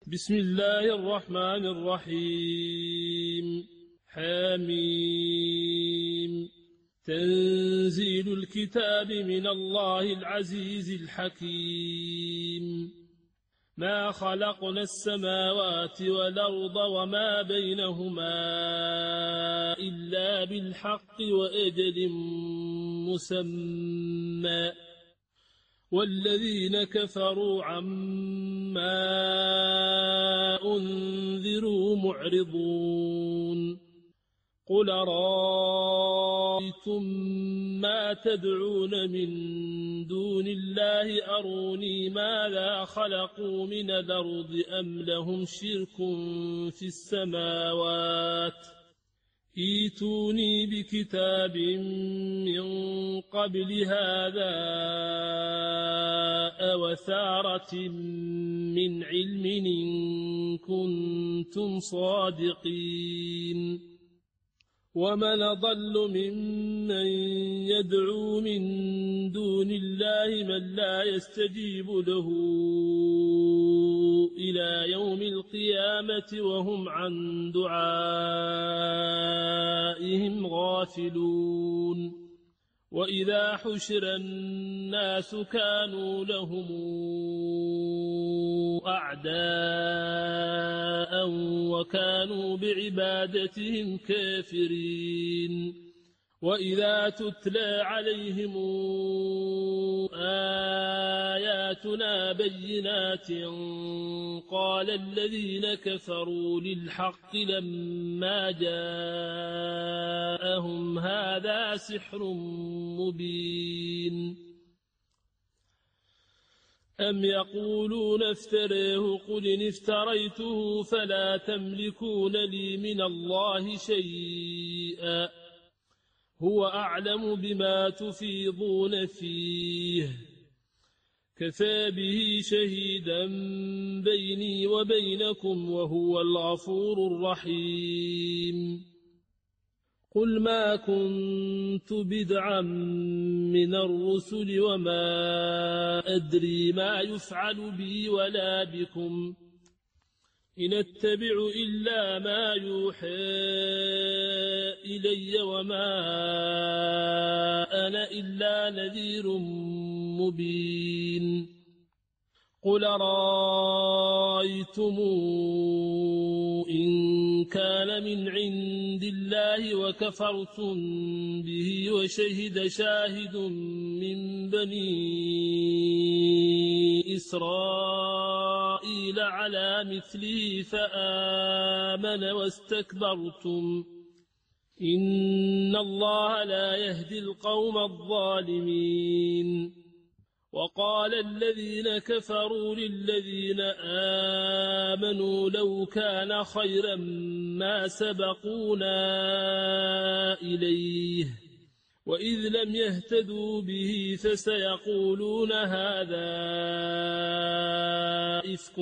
بسم الله الرحمن الرحيم. حميم. تنزيل الكتاب من الله العزيز الحكيم. ما خلقنا السماوات والأرض وما بينهما إلا بالحق وأجل مسمى، والذين كفروا عما أنذروا معرضون. قل رأيتم ما تدعون من دون الله أروني ماذا خلقوا من الأرض أم لهم شرك في السماوات، ائتوني بكتاب من قبل هذا أو أثارة من علم إن كنتم صادقين. ومن أضل ممن يدعو من دون الله من لا يستجيب له إلى يوم القيامة وهم عن دعائهم غافلون. وإذا حشر الناس كانوا لهم أعداء وكانوا بعبادتهم كافرين. وإذا تتلى عليهم آياتنا بينات قال الذين كفروا للحق لما جاءهم هذا سحر مبين. أم يقولون افتريه قل إن افتريته فلا تملكون لي من الله شيئا هو أعلم بما تفيضون فيه كفى به شهيدا بيني وبينكم وهو الغفور الرحيم. قل ما كنت بدعا من الرسل وما أدري ما يفعل بي ولا بكم إن اتبع إلا ما يوحى إلي وما أنا إلا نذير مبين. قل رأيتم إن كان من عند الله وكفرتم به وشهد شاهد من بني إسرائيل على مثله فآمن واستكبرتم إن الله لا يهدي القوم الظالمين. وقال الذين كفروا للذين آمنوا لو كان خيرا ما سبقونا إليه وإذ لم يهتدوا به فسيقولون هذا إفك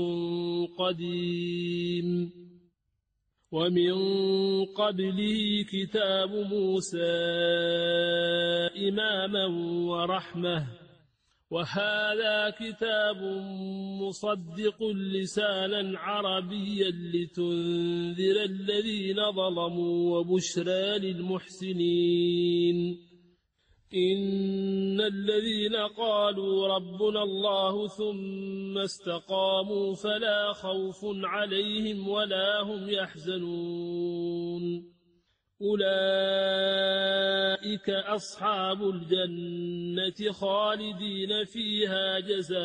قديم. ومن قبله كتاب موسى إماما ورحمة وهذا كتاب مصدق لسانا عربيا لتنذر الذين ظلموا وبشرى للمحسنين. إن الذين قالوا ربنا الله ثم استقاموا فلا خوف عليهم ولا هم يحزنون أولئك أصحاب الجنة خالدين فيها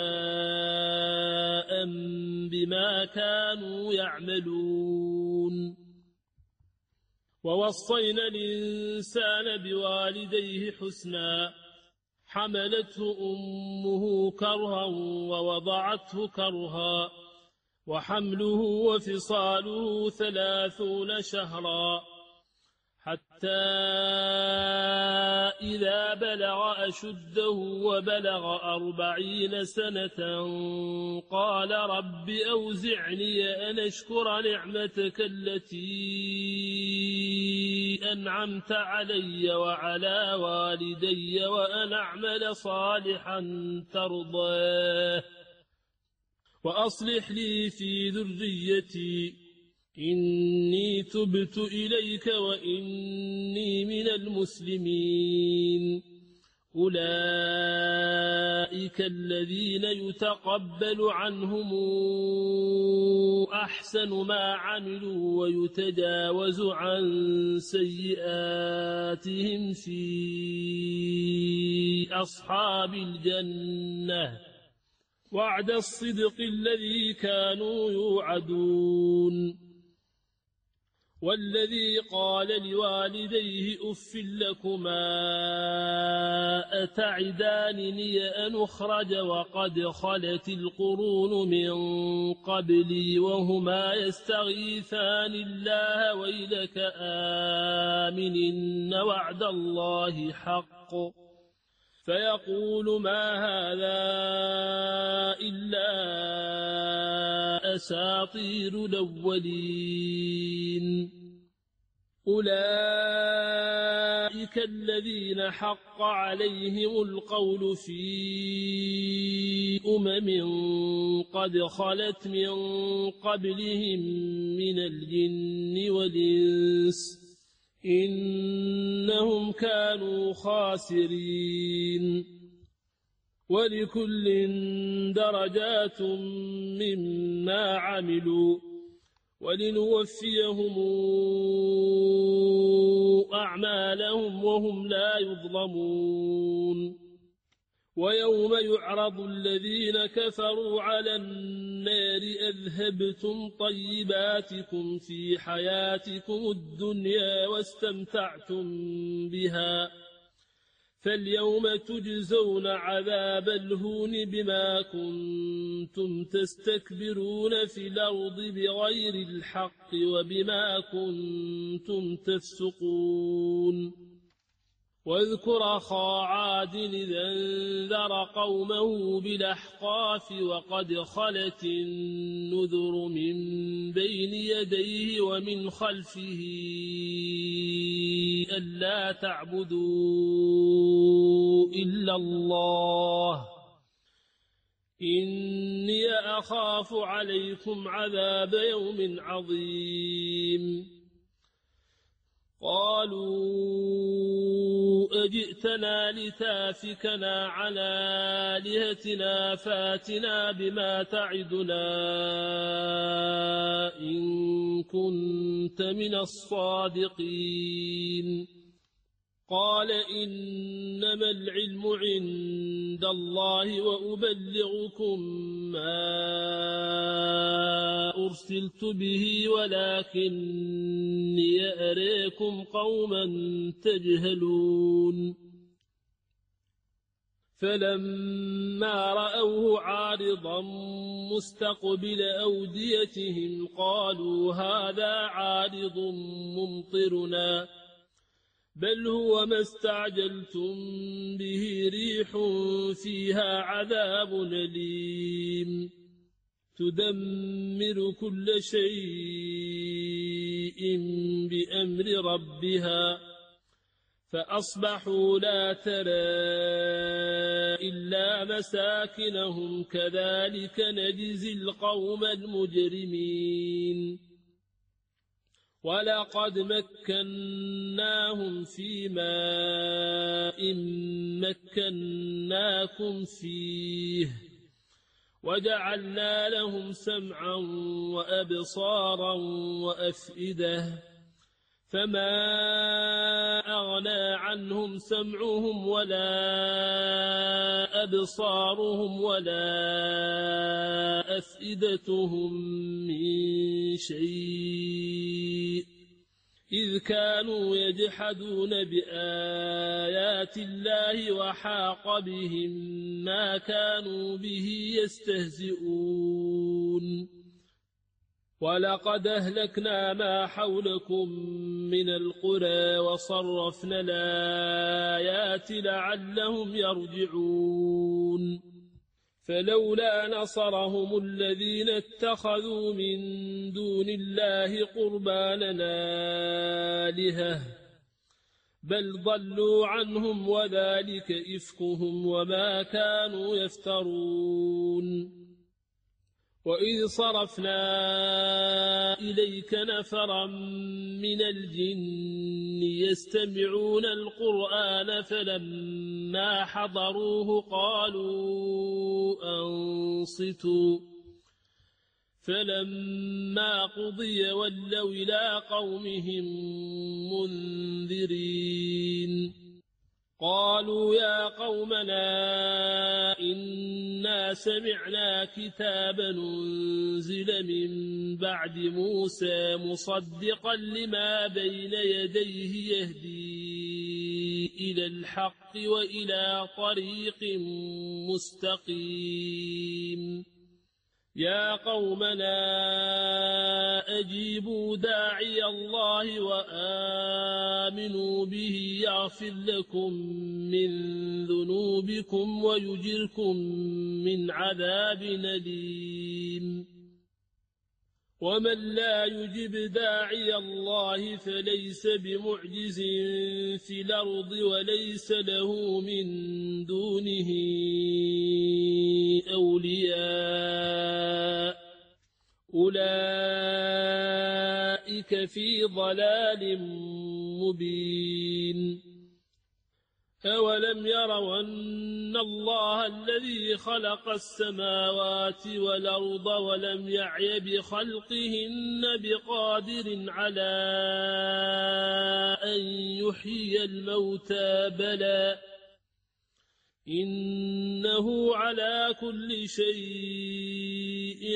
جزاء بما كانوا يعملون. ووصينا الإنسان بوالديه حسنا حملته أمه كرها ووضعته كرها وحمله وفصاله 30 شهرا حتى إذا بلغ أشده وبلغ 40 سنة قال رب أوزعني أن أشكر نعمتك التي أنعمت علي وعلى والدي وأن أعمل صالحا ترضاه وأصلح لي في ذريتي إني تبت إليك وإني من المسلمين أولئك الذين يتقبل عنهم أحسن ما عملوا ويتجاوز عن سيئاتهم في أصحاب الجنة وعد الصدق الذي كانوا يوعدون والذي قال لوالديه أف لكما أتعدانني أن أخرج وقد خلت القرون من قبلي وهما يستغيثان الله ويلك آمن إن وعد الله حق فيقول ما هذا إلا أساطير الأولين أولئك الذين حق عليهم القول في قد خلت من قبلهم من الجن والإنس إنهم كانوا خاسرين ولكل درجات مما عملوا ولنوفيهم أعمالهم وهم لا يظلمون ويوم يعرض الذين كفروا على النار أذهبتم طيباتكم في حياتكم الدنيا واستمتعتم بها فاليوم تجزون عذاب الهون بما كنتم تستكبرون في الأرض بغير الحق وبما كنتم تفسقون واذكر أخا عاد إذا انذر قومه بالأحقاف وقد خلت النذر من بين يديه ومن خلفه ألا تعبدوا إلا الله إني أخاف عليكم عذاب يوم عظيم قالوا أجئتنا لتافكنا عن آلهتنا فاتنا بما تعدنا إن كنت من الصادقين قال إنما العلم عند الله وأبلغكم ما أرسلت به ولكني أريكم قوما تجهلون فلما رأوه عارضا مستقبل أوديتهم قالوا هذا عارض ممطرنا بل هو ما استعجلتم به ريح فيها عذاب أليم تدمر كل شيء بأمر ربها فأصبحوا لا ترى إلا مساكنهم كذلك نجزي القوم المجرمين ولقد مكناهم في ماء مكناكم فيه وجعلنا لهم سمعا وأبصارا وأفئدة فما أغنى عنهم سمعهم ولا أبصارهم ولا أفئدتهم من شيء إذ كانوا يجحدون بآيات الله وحاق بهم ما كانوا به يستهزئون ولقد أهلكنا ما حولكم من القرى وصرفنا الآيات لعلهم يرجعون فلولا نصرهم الذين اتخذوا من دون الله قربانا آلهة بل ضلوا عنهم وذلك إفكهم وما كانوا يفترون وإذ صرفنا إليك نفرا من الجن يستمعون القرآن فلما حضروه قالوا أنصتوا فلما قضي ولوا إلى قومهم منذرين قالوا يا قومنا إنا سمعنا كتابا أنزل من بعد موسى مصدقا لما بين يديه يهدي إلى الحق وإلى طريق مستقيم يا قومنا أجيبوا داعي الله وآمنوا به يغفر لكم من ذنوبكم ويجركم من عذاب أليم ومن لا يجب داعي الله فليس بمعجز في الأرض وليس له من دونه أولياء أولئك في ضلال مبين أولم يروا أن الله الذي خلق السماوات والأرض ولم يعي بخلقهن بقادر على أن يحيي الموتى بلى إنه على كل شيء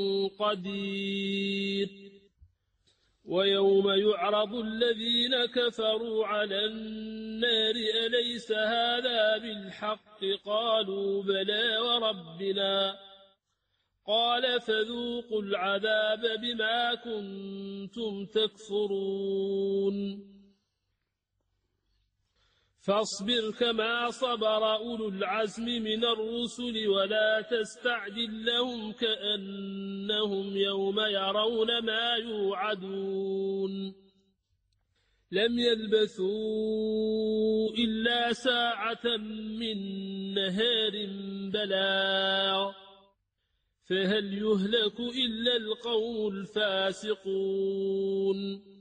قدير ويوم يعرض الذين كفروا على النار أليس هذا بالحق قالوا بلى وربنا قال فذوقوا العذاب بما كنتم تكفرون فاصبر كما صبر أولو العزم من الرسل ولا تستعجل لهم كأنهم يوم يرون ما يوعدون لم يلبثوا إلا ساعة من نهار بلاغ فهل يهلك إلا القوم الفاسقون